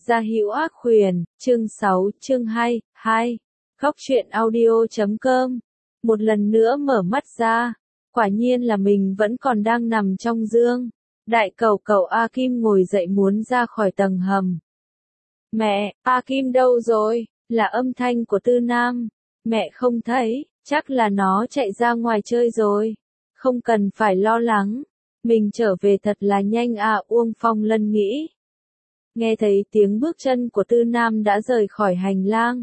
Gia Hữu Ác Huyền, chương 6, chương 2, 2. Góc truyện audio.com. Một lần nữa mở mắt ra, quả nhiên là mình vẫn còn đang nằm trong giường. Đại cẩu cẩu A Kim ngồi dậy muốn ra khỏi tầng hầm. Mẹ, A Kim đâu rồi? Là âm thanh của Tư Nam. Mẹ không thấy, chắc là nó chạy ra ngoài chơi rồi. Không cần phải lo lắng, mình trở về thật là nhanh à, Uông Phong Lân nghĩ. Nghe thấy tiếng bước chân của Tư Nam đã rời khỏi hành lang.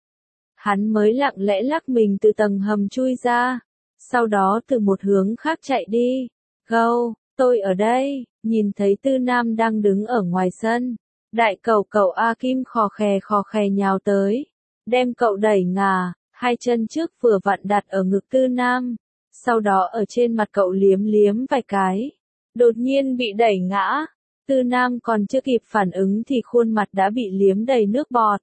Hắn mới lặng lẽ lắc mình từ tầng hầm chui ra, sau đó từ một hướng khác chạy đi. Gâu, tôi ở đây, nhìn thấy Tư Nam đang đứng ở ngoài sân. Đại cẩu cẩu A Kim khò khè nhào tới, đem cậu đẩy ngả, hai chân trước vừa vặn đặt ở ngực Tư Nam, sau đó ở trên mặt cậu liếm liếm vài cái. Đột nhiên bị đẩy ngã, Tư Nam còn chưa kịp phản ứng thì khuôn mặt đã bị liếm đầy nước bọt.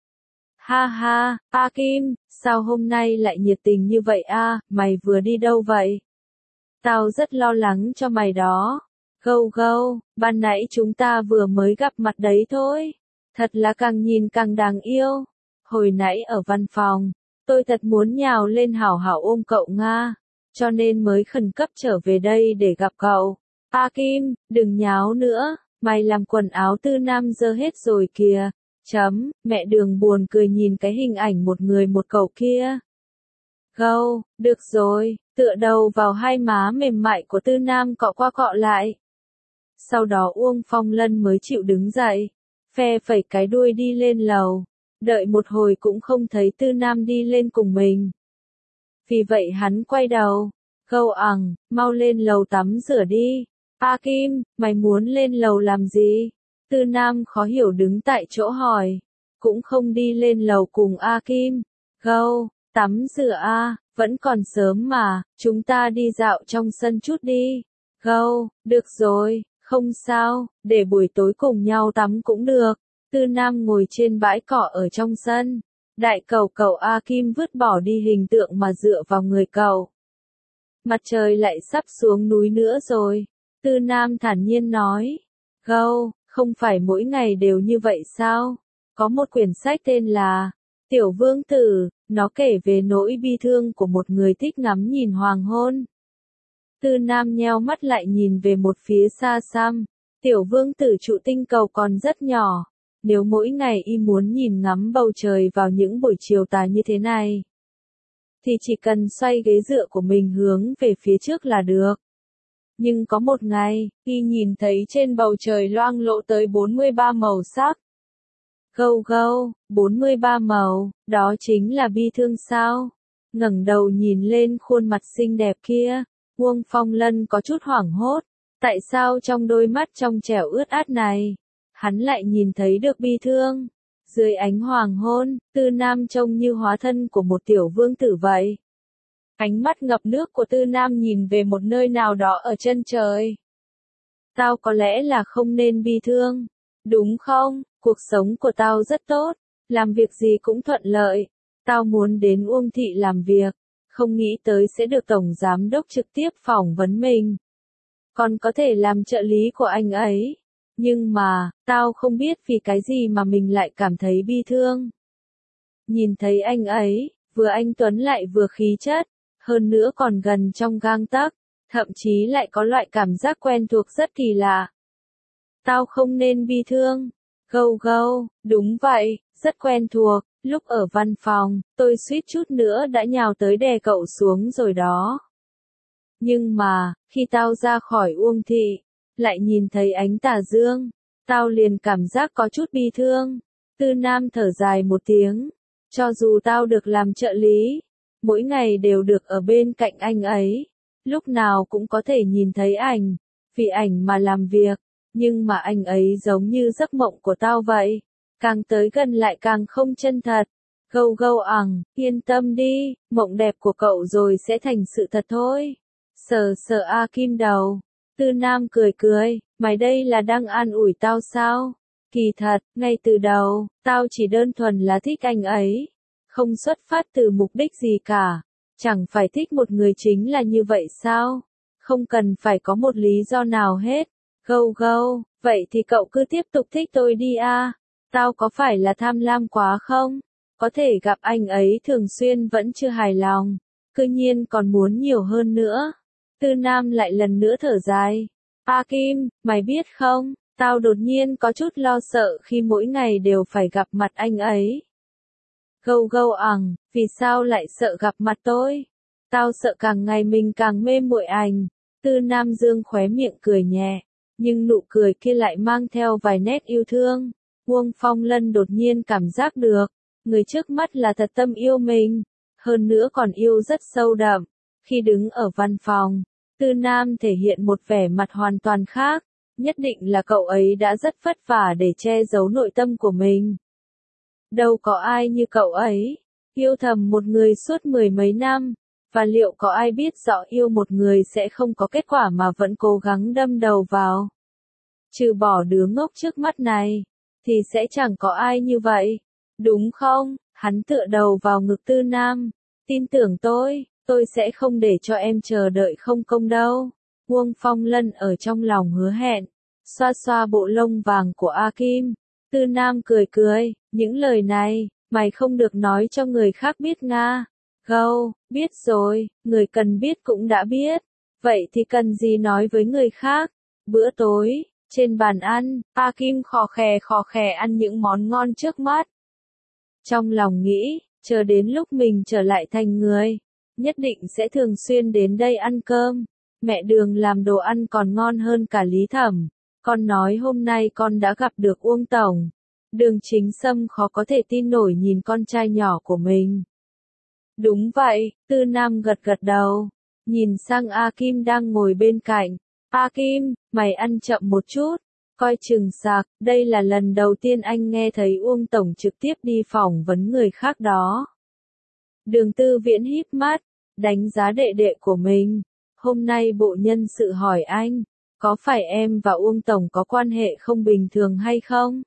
Ha ha, A Kim, sao hôm nay lại nhiệt tình như vậy a? Mày vừa đi đâu vậy? Tao rất lo lắng cho mày đó. Gâu gâu, ban nãy chúng ta vừa mới gặp mặt đấy thôi. Thật là càng nhìn càng đáng yêu. Hồi nãy ở văn phòng, tôi thật muốn nhào lên hảo hảo ôm cậu Nga, cho nên mới khẩn cấp trở về đây để gặp cậu. A Kim, đừng nháo nữa, mày làm quần áo Tư Nam dơ hết rồi kìa. Mẹ Đường buồn cười nhìn cái hình ảnh một người một cậu kia. Gâu, được rồi, tựa đầu vào hai má mềm mại của Tư Nam cọ qua cọ lại. Sau đó Uông Phong Lân mới chịu đứng dậy, phe phẩy cái đuôi đi lên lầu, đợi một hồi cũng không thấy Tư Nam đi lên cùng mình. Vì vậy hắn quay đầu, Gâu mau lên lầu tắm rửa đi. A Kim, mày muốn lên lầu làm gì? Tư Nam khó hiểu đứng tại chỗ hỏi, cũng không đi lên lầu cùng A Kim. Gâu, tắm rửa a, vẫn còn sớm mà, chúng ta đi dạo trong sân chút đi. Gâu, được rồi, không sao, để buổi tối cùng nhau tắm cũng được. Tư Nam ngồi trên bãi cỏ ở trong sân, đại cẩu cẩu A Kim vứt bỏ đi hình tượng mà dựa vào người cậu. Mặt trời lại sắp xuống núi nữa rồi, Tư Nam thản nhiên nói. Gâu, không phải mỗi ngày đều như vậy sao? Có một quyển sách tên là Tiểu Vương Tử, nó kể về nỗi bi thương của một người thích ngắm nhìn hoàng hôn. Tư Nam nheo mắt lại nhìn về một phía xa xăm. Tiểu Vương Tử trụ tinh cầu còn rất nhỏ. Nếu mỗi ngày y muốn nhìn ngắm bầu trời vào những buổi chiều tà như thế này, thì chỉ cần xoay ghế dựa của mình hướng về phía trước là được. Nhưng có một ngày, y nhìn thấy trên bầu trời loang lộ tới 43 màu sắc. Gâu gâu, 43 màu, đó chính là bi thương sao? Ngẩng đầu nhìn lên khuôn mặt xinh đẹp kia, Uông Phong Lân có chút hoảng hốt. Tại sao trong đôi mắt trong trẻo ướt át này, hắn lại nhìn thấy được bi thương? Dưới ánh hoàng hôn, Tư Nam trông như hóa thân của một tiểu vương tử vậy. Ánh mắt ngập nước của Tư Nam nhìn về một nơi nào đó ở chân trời. Tao có lẽ là không nên bi thương, đúng không? Cuộc sống của tao rất tốt, làm việc gì cũng thuận lợi. Tao muốn đến Uông Thị làm việc, không nghĩ tới sẽ được Tổng Giám Đốc trực tiếp phỏng vấn mình. Còn có thể làm trợ lý của anh ấy. Nhưng mà, tao không biết vì cái gì mà mình lại cảm thấy bi thương. Nhìn thấy anh ấy, vừa anh tuấn lại vừa khí chất, hơn nữa còn gần trong gang tấc, thậm chí lại có loại cảm giác quen thuộc rất kỳ lạ. Tao không nên bi thương. Gâu gâu, đúng vậy, rất quen thuộc, lúc ở văn phòng, tôi suýt chút nữa đã nhào tới đè cậu xuống rồi đó. Nhưng mà, khi tao ra khỏi Uông Thị, lại nhìn thấy ánh tà dương, tao liền cảm giác có chút bi thương. Tư Nam thở dài một tiếng, cho dù tao được làm trợ lý, mỗi ngày đều được ở bên cạnh anh ấy, lúc nào cũng có thể nhìn thấy ảnh, vì ảnh mà làm việc. Nhưng mà anh ấy giống như giấc mộng của tao vậy, càng tới gần lại càng không chân thật. Gâu gâu yên tâm đi, mộng đẹp của cậu rồi sẽ thành sự thật thôi. Sờ sờ A Kim đầu, Tư Nam cười, mày đây là đang an ủi tao sao? Kỳ thật, ngay từ đầu, tao chỉ đơn thuần là thích anh ấy, không xuất phát từ mục đích gì cả. Chẳng phải thích một người chính là như vậy sao? Không cần phải có một lý do nào hết. Gâu gâu, vậy thì cậu cứ tiếp tục thích tôi đi a. Tao có phải là tham lam quá không? Có thể gặp anh ấy thường xuyên vẫn chưa hài lòng, cư nhiên còn muốn nhiều hơn nữa. Tư Nam lại lần nữa thở dài. A Kim, mày biết không, tao đột nhiên có chút lo sợ khi mỗi ngày đều phải gặp mặt anh ấy. Gâu gâu ẳng, vì sao lại sợ gặp mặt tôi? Tao sợ càng ngày mình càng mê muội anh. Tư Nam dương khóe miệng cười nhẹ, nhưng nụ cười kia lại mang theo vài nét yêu thương. Uông Phong Lân đột nhiên cảm giác được, người trước mắt là thật tâm yêu mình, hơn nữa còn yêu rất sâu đậm. Khi đứng ở văn phòng, Tư Nam thể hiện một vẻ mặt hoàn toàn khác, nhất định là cậu ấy đã rất vất vả để che giấu nội tâm của mình. Đâu có ai như cậu ấy, yêu thầm một người suốt mười mấy năm, và liệu có ai biết rõ yêu một người sẽ không có kết quả mà vẫn cố gắng đâm đầu vào. Trừ bỏ đứa ngốc trước mắt này, thì sẽ chẳng có ai như vậy, đúng không? Hắn tựa đầu vào ngực Tư Nam, tin tưởng tôi sẽ không để cho em chờ đợi không công đâu. Uông Phong Lân ở trong lòng hứa hẹn, xoa xoa bộ lông vàng của A Kim. Tư Nam cười cười, những lời này, mày không được nói cho người khác biết nga. Gâu, biết rồi, người cần biết cũng đã biết. Vậy thì cần gì nói với người khác? Bữa tối, trên bàn ăn, A Kim khò khè ăn những món ngon trước mắt. Trong lòng nghĩ, chờ đến lúc mình trở lại thành người, nhất định sẽ thường xuyên đến đây ăn cơm. Mẹ Đường làm đồ ăn còn ngon hơn cả Lý Thẩm. Con nói hôm nay con đã gặp được Uông Tổng. Đường Chính Sâm khó có thể tin nổi nhìn con trai nhỏ của mình. Đúng vậy, Tư Nam gật gật đầu, nhìn sang A Kim đang ngồi bên cạnh. A Kim, mày ăn chậm một chút, coi chừng sạc, đây là lần đầu tiên anh nghe thấy Uông Tổng trực tiếp đi phỏng vấn người khác đó. Đường Tư Viễn híp mắt, đánh giá đệ đệ của mình. Hôm nay bộ nhân sự hỏi anh, có phải em và Uông Tổng có quan hệ không bình thường hay không?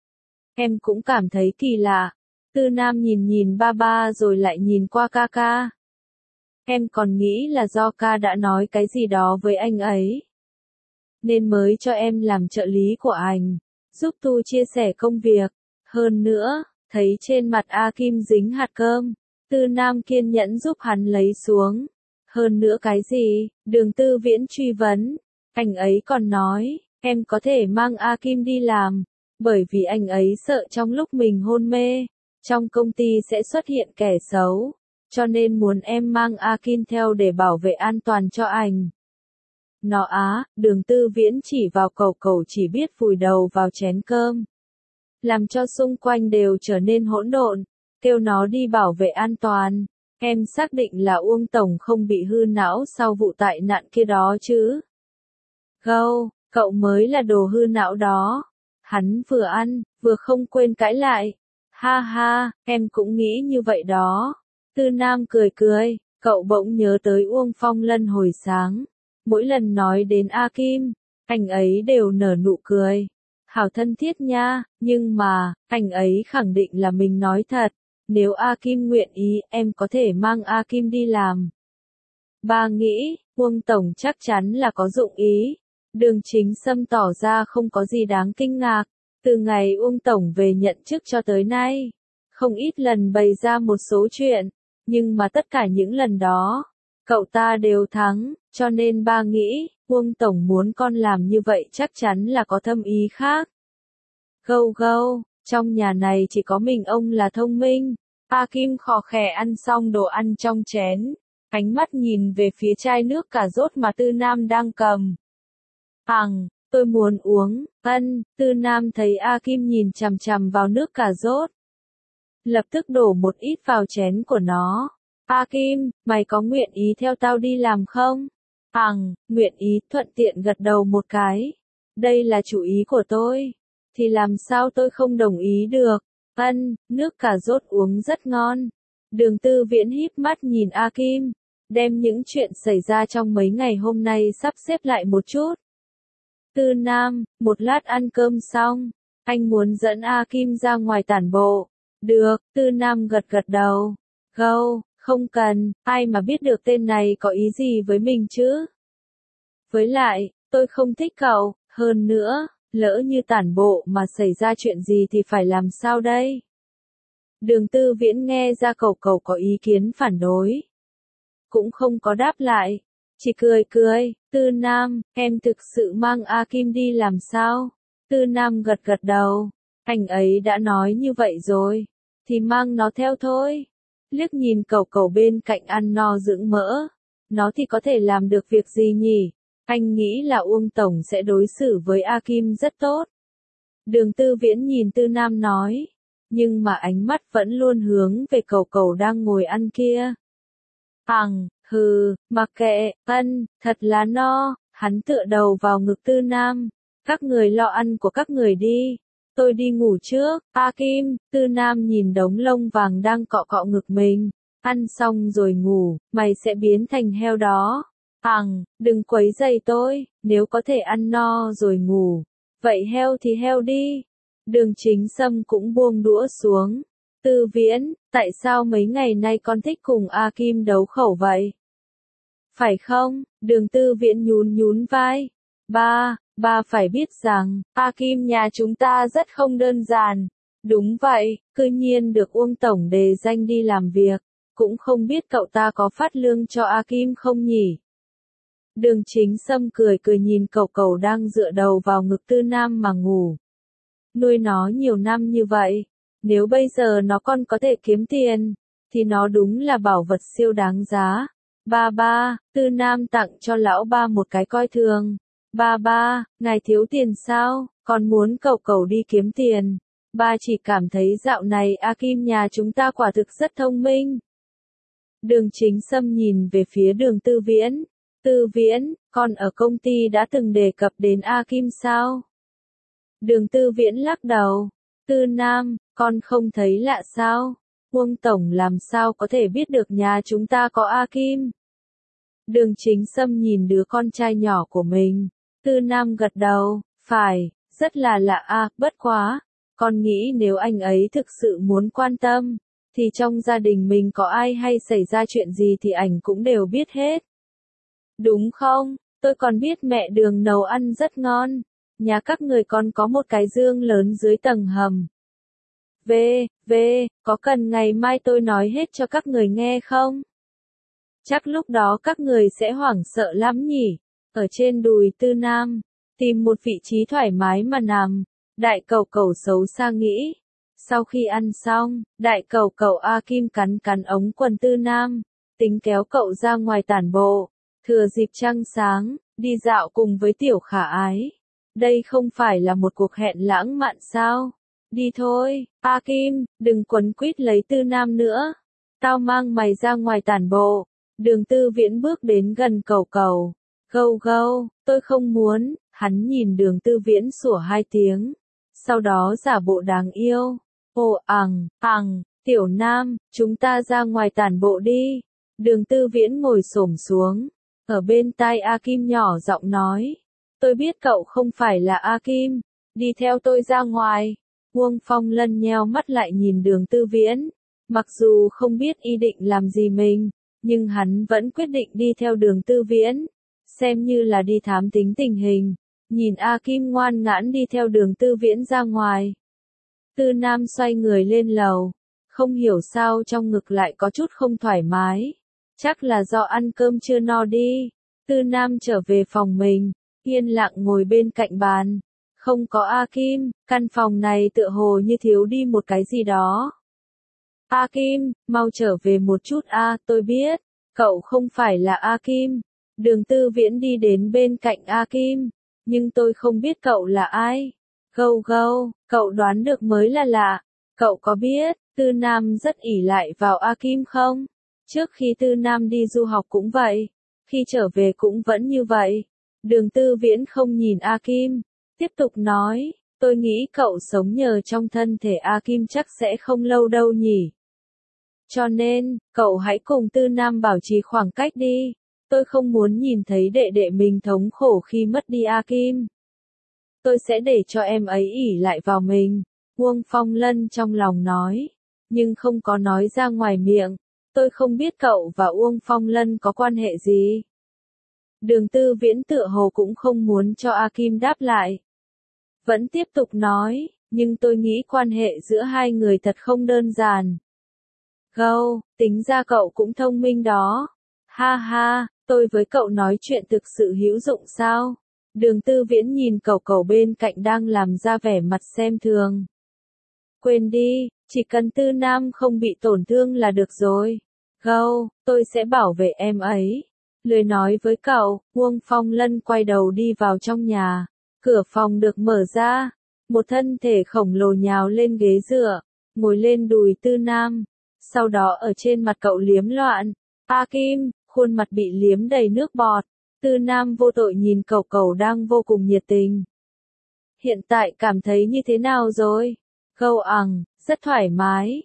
Em cũng cảm thấy kỳ lạ. Tư Nam nhìn ba ba rồi lại nhìn qua ca ca. Em còn nghĩ là do ca đã nói cái gì đó với anh ấy, nên mới cho em làm trợ lý của anh, giúp Tu chia sẻ công việc. Hơn nữa, thấy trên mặt A Kim dính hạt cơm, Tư Nam kiên nhẫn giúp hắn lấy xuống. Hơn nữa cái gì? Đường Tư Viễn truy vấn. Anh ấy còn nói, em có thể mang A Kim đi làm, bởi vì anh ấy sợ trong lúc mình hôn mê, trong công ty sẽ xuất hiện kẻ xấu, cho nên muốn em mang A Kim theo để bảo vệ an toàn cho anh. Nó á, Đường Tư Viễn chỉ vào cậu chỉ biết vùi đầu vào chén cơm, làm cho xung quanh đều trở nên hỗn độn, kêu nó đi bảo vệ an toàn. Em xác định là Uông Tổng không bị hư não sau vụ tai nạn kia đó chứ? Gâu, cậu mới là đồ hư não đó. Hắn vừa ăn, vừa không quên cãi lại. Ha ha, em cũng nghĩ như vậy đó. Tư Nam cười cười, cậu bỗng nhớ tới Uông Phong Lân hồi sáng. Mỗi lần nói đến A Kim, anh ấy đều nở nụ cười. Hảo thân thiết nha, nhưng mà, anh ấy khẳng định là mình nói thật. Nếu A Kim nguyện ý, em có thể mang A Kim đi làm. Ba nghĩ, Uông Tổng chắc chắn là có dụng ý. Đường Chính Sâm tỏ ra không có gì đáng kinh ngạc. Từ ngày Uông Tổng về nhận chức cho tới nay, không ít lần bày ra một số chuyện, nhưng mà tất cả những lần đó, cậu ta đều thắng, cho nên ba nghĩ, Uông Tổng muốn con làm như vậy chắc chắn là có thâm ý khác. Gâu gâu, trong nhà này chỉ có mình ông là thông minh. A Kim khò khè ăn xong đồ ăn trong chén, ánh mắt nhìn về phía chai nước cà rốt mà Tư Nam đang cầm. Tôi muốn uống. Tư Nam thấy A Kim nhìn chằm chằm vào nước cà rốt, lập tức đổ một ít vào chén của nó. A Kim, mày có nguyện ý theo tao đi làm không? Nguyện ý, thuận tiện gật đầu một cái. Đây là chủ ý của tôi, thì làm sao tôi không đồng ý được? Nước cà rốt uống rất ngon. Đường Tư Viễn híp mắt nhìn A Kim, đem những chuyện xảy ra trong mấy ngày hôm nay sắp xếp lại một chút. Tư Nam, một lát ăn cơm xong, anh muốn dẫn A Kim ra ngoài tản bộ. Được, Tư Nam gật gật đầu. Gâu, không cần, ai mà biết được tên này có ý gì với mình chứ? Với lại, tôi không thích cậu, hơn nữa, Lỡ như tản bộ mà xảy ra chuyện gì thì phải làm sao đây? Đường Tư Viễn nghe ra Cẩu Cẩu có ý kiến phản đối. Cũng không có đáp lại. Chỉ cười cười, Tư Nam, em thực sự mang A Kim đi làm sao? Tư Nam gật gật đầu. Anh ấy đã nói như vậy rồi. Thì mang nó theo thôi. Liếc nhìn Cẩu Cẩu bên cạnh ăn no dưỡng mỡ. Nó thì có thể làm được việc gì nhỉ? Anh nghĩ là Uông Tổng sẽ đối xử với A Kim rất tốt. Đường Tư Viễn nhìn Tư Nam nói. Nhưng mà ánh mắt vẫn luôn hướng về Cẩu Cẩu đang ngồi ăn kia. Hừ, mặc kệ, thật là no, hắn tựa đầu vào ngực Tư Nam. Các người lo ăn của các người đi. Tôi đi ngủ trước, A Kim, Tư Nam nhìn đống lông vàng đang cọ cọ ngực mình. Ăn xong rồi ngủ, mày sẽ biến thành heo đó. Đừng quấy rầy tôi, nếu có thể ăn no rồi ngủ. Vậy heo thì heo đi. Đường Chính Sâm cũng buông đũa xuống. Tư Viễn, tại sao mấy ngày nay con thích cùng A Kim đấu khẩu vậy? Phải không? Đường Tư Viễn nhún nhún vai. Ba phải biết rằng, A Kim nhà chúng ta rất không đơn giản. Đúng vậy, cư nhiên được Uông Tổng đề danh đi làm việc. Cũng không biết cậu ta có phát lương cho A Kim không nhỉ? Đường Chính Sâm cười cười nhìn Cẩu Cẩu đang dựa đầu vào ngực Tư Nam mà ngủ. Nuôi nó nhiều năm như vậy, nếu bây giờ nó còn có thể kiếm tiền, thì nó đúng là bảo vật siêu đáng giá. Ba, Tư Nam tặng cho lão ba một cái coi thường. Ba, ngài thiếu tiền sao, còn muốn Cẩu Cẩu đi kiếm tiền. Ba chỉ cảm thấy dạo này A Kim nhà chúng ta quả thực rất thông minh. Đường Chính Sâm nhìn về phía đường Tư Viễn. Tư Viễn, con ở công ty đã từng đề cập đến A Kim sao? Đường Tư Viễn lắc đầu. Tư Nam, con không thấy lạ sao? Uông Tổng làm sao có thể biết được nhà chúng ta có A Kim? Đường Chính Sâm nhìn đứa con trai nhỏ của mình. Tư Nam gật đầu. Phải, rất là lạ a, bất quá. Con nghĩ nếu anh ấy thực sự muốn quan tâm, thì trong gia đình mình có ai hay xảy ra chuyện gì thì ảnh cũng đều biết hết. Đúng không? Tôi còn biết mẹ Đường nấu ăn rất ngon. Nhà các người còn có một cái giường lớn dưới tầng hầm. Có cần ngày mai tôi nói hết cho các người nghe không? Chắc lúc đó các người sẽ hoảng sợ lắm nhỉ. Ở trên đùi Tư Nam, tìm một vị trí thoải mái mà nằm. Đại Cẩu Cẩu xấu xa nghĩ. Sau khi ăn xong, Đại Cẩu Cẩu A Kim cắn cắn ống quần Tư Nam, tính kéo cậu ra ngoài tản bộ. Thừa dịp trăng sáng, đi dạo cùng với Tiểu Khả Ái. Đây không phải là một cuộc hẹn lãng mạn sao? Đi thôi, A Kim, đừng quấn quýt lấy Tư Nam nữa. Tao mang mày ra ngoài tản bộ. Đường Tư Viễn bước đến gần Cẩu Cẩu. Gâu, tôi không muốn. Hắn nhìn Đường Tư Viễn sủa 2 tiếng. Sau đó giả bộ đáng yêu. Ồ Tiểu Nam, chúng ta ra ngoài tản bộ đi. Đường Tư Viễn ngồi xổm xuống. Ở bên tai A Kim nhỏ giọng nói. Tôi biết cậu không phải là A Kim. Đi theo tôi ra ngoài. Uông Phong Lân nheo mắt lại nhìn Đường Tư Viễn. Mặc dù không biết ý định làm gì mình, nhưng hắn vẫn quyết định đi theo Đường Tư Viễn. Xem như là đi thám tính tình hình. Nhìn A Kim ngoan ngãn đi theo Đường Tư Viễn ra ngoài. Tư Nam xoay người lên lầu. Không hiểu sao trong ngực lại có chút không thoải mái. Chắc là do ăn cơm chưa no đi. Tư Nam trở về phòng mình, yên lặng ngồi bên cạnh bàn. Không có A Kim, căn phòng này tựa hồ như thiếu đi một cái gì đó. A Kim, mau trở về một chút a, tôi biết, cậu không phải là A Kim. Đường Tư Viễn đi đến bên cạnh A Kim, nhưng tôi không biết cậu là ai. Gâu, cậu đoán được mới là lạ. Cậu có biết, Tư Nam rất ỷ lại vào A Kim không? Trước khi Tư Nam đi du học cũng vậy, khi trở về cũng vẫn như vậy. Đường Tư Viễn không nhìn A Kim, tiếp tục nói, tôi nghĩ cậu sống nhờ trong thân thể A Kim chắc sẽ không lâu đâu nhỉ. Cho nên, cậu hãy cùng Tư Nam bảo trì khoảng cách đi. Tôi không muốn nhìn thấy đệ đệ mình thống khổ khi mất đi A Kim. Tôi sẽ để cho em ấy ỷ lại vào mình. Uông Phong Lân trong lòng nói, nhưng không có nói ra ngoài miệng. Tôi không biết cậu và Uông Phong Lân có quan hệ gì. Đường Tư Viễn tựa hồ cũng không muốn cho A Kim đáp lại. vẫn tiếp tục nói, nhưng tôi nghĩ quan hệ giữa hai người thật không đơn giản. Gâu, tính ra cậu cũng thông minh đó. Ha ha, tôi với cậu nói chuyện thực sự hữu dụng sao? Đường Tư Viễn nhìn cậu bên cạnh đang làm ra vẻ mặt xem thường. Quên đi, chỉ cần Tư Nam không bị tổn thương là được rồi. Gâu, tôi sẽ bảo vệ em ấy. Lười nói với cậu, Uông Phong Lân quay đầu đi vào trong nhà. Cửa phòng được mở ra. Một thân thể khổng lồ nhào lên ghế dựa, ngồi lên đùi Tư Nam. Sau đó ở trên mặt cậu liếm loạn. A Kim, khuôn mặt bị liếm đầy nước bọt. Tư Nam vô tội nhìn cậu đang vô cùng nhiệt tình. Hiện tại cảm thấy như thế nào rồi? Gâu ẳng, rất thoải mái.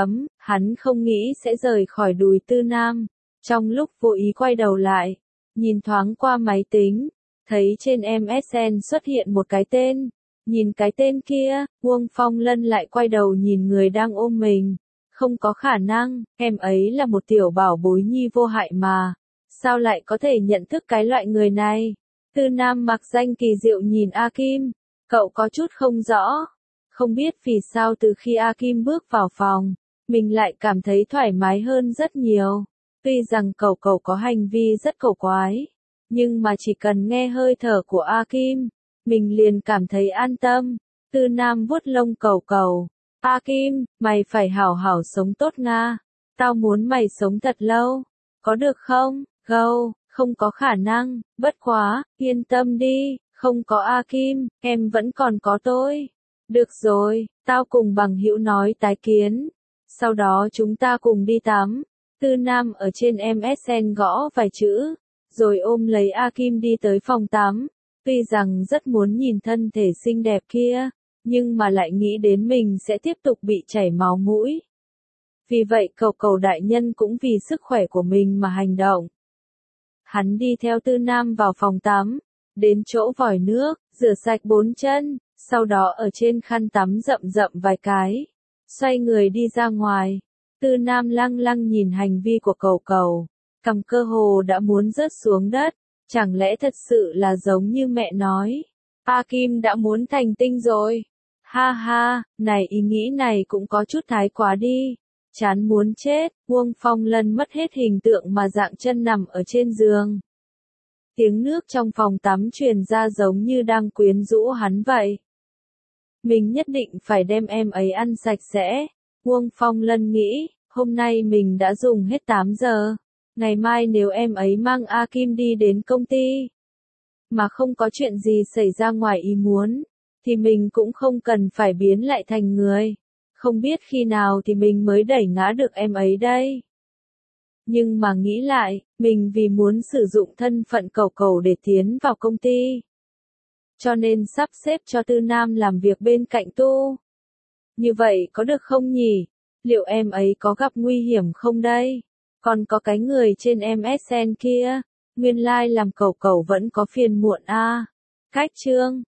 Hắn không nghĩ sẽ rời khỏi đùi Tư Nam. Trong lúc vô ý quay đầu lại, nhìn thoáng qua máy tính, thấy trên MSN xuất hiện một cái tên. Nhìn cái tên kia, Uông Phong Lân lại quay đầu nhìn người đang ôm mình. Không có khả năng, em ấy là một tiểu bảo bối nhi vô hại mà. Sao lại có thể nhận thức cái loại người này? Tư Nam mặc danh kỳ diệu nhìn A Kim. Cậu có chút không rõ. Không biết vì sao từ khi A Kim bước vào phòng, mình lại cảm thấy thoải mái hơn rất nhiều. Tuy rằng cậu có hành vi rất cổ quái, nhưng mà chỉ cần nghe hơi thở của A Kim, mình liền cảm thấy an tâm. Tư Nam vuốt lông cậu. A Kim, mày phải hảo hảo sống tốt Nga. Tao muốn mày sống thật lâu. Có được không? Gâu, không có khả năng, bất quá, yên tâm đi, không có A Kim, em vẫn còn có tôi. Được rồi, tao cùng bằng hữu nói tái kiến. Sau đó chúng ta cùng đi tắm. Tư Nam ở trên MSN gõ vài chữ, rồi ôm lấy A Kim đi tới phòng tắm. Tuy rằng rất muốn nhìn thân thể xinh đẹp kia, nhưng mà lại nghĩ đến mình sẽ tiếp tục bị chảy máu mũi. Vì vậy cậu đại nhân cũng vì sức khỏe của mình mà hành động. Hắn đi theo Tư Nam vào phòng tắm, đến chỗ vòi nước, rửa sạch 4 chân, sau đó ở trên khăn tắm rậm vài cái, xoay người đi ra ngoài. Tư Nam lăng nhìn hành vi của cậu, cằm cơ hồ đã muốn rớt xuống đất, chẳng lẽ thật sự là giống như mẹ nói, A Kim đã muốn thành tinh rồi. Ha ha, này ý nghĩ này cũng có chút thái quá đi. Chán muốn chết, Uông Phong Lân mất hết hình tượng mà dạng chân nằm ở trên giường. Tiếng nước trong phòng tắm truyền ra giống như đang quyến rũ hắn vậy. Mình nhất định phải đem em ấy ăn sạch sẽ. Uông Phong Lân nghĩ, hôm nay mình đã dùng hết 8 giờ. Ngày mai nếu em ấy mang A Kim đi đến công ty, mà không có chuyện gì xảy ra ngoài ý muốn, thì mình cũng không cần phải biến lại thành người. Không biết khi nào thì mình mới đẩy ngã được em ấy đây. Nhưng mà nghĩ lại, mình vì muốn sử dụng thân phận cậu để tiến vào công ty, cho nên sắp xếp cho Tư Nam làm việc bên cạnh Tu. Như vậy có được không nhỉ? Liệu em ấy có gặp nguy hiểm không đây? Còn có cái người trên MSN kia, nguyên lai làm cậu vẫn có phiền muộn a. Cách chương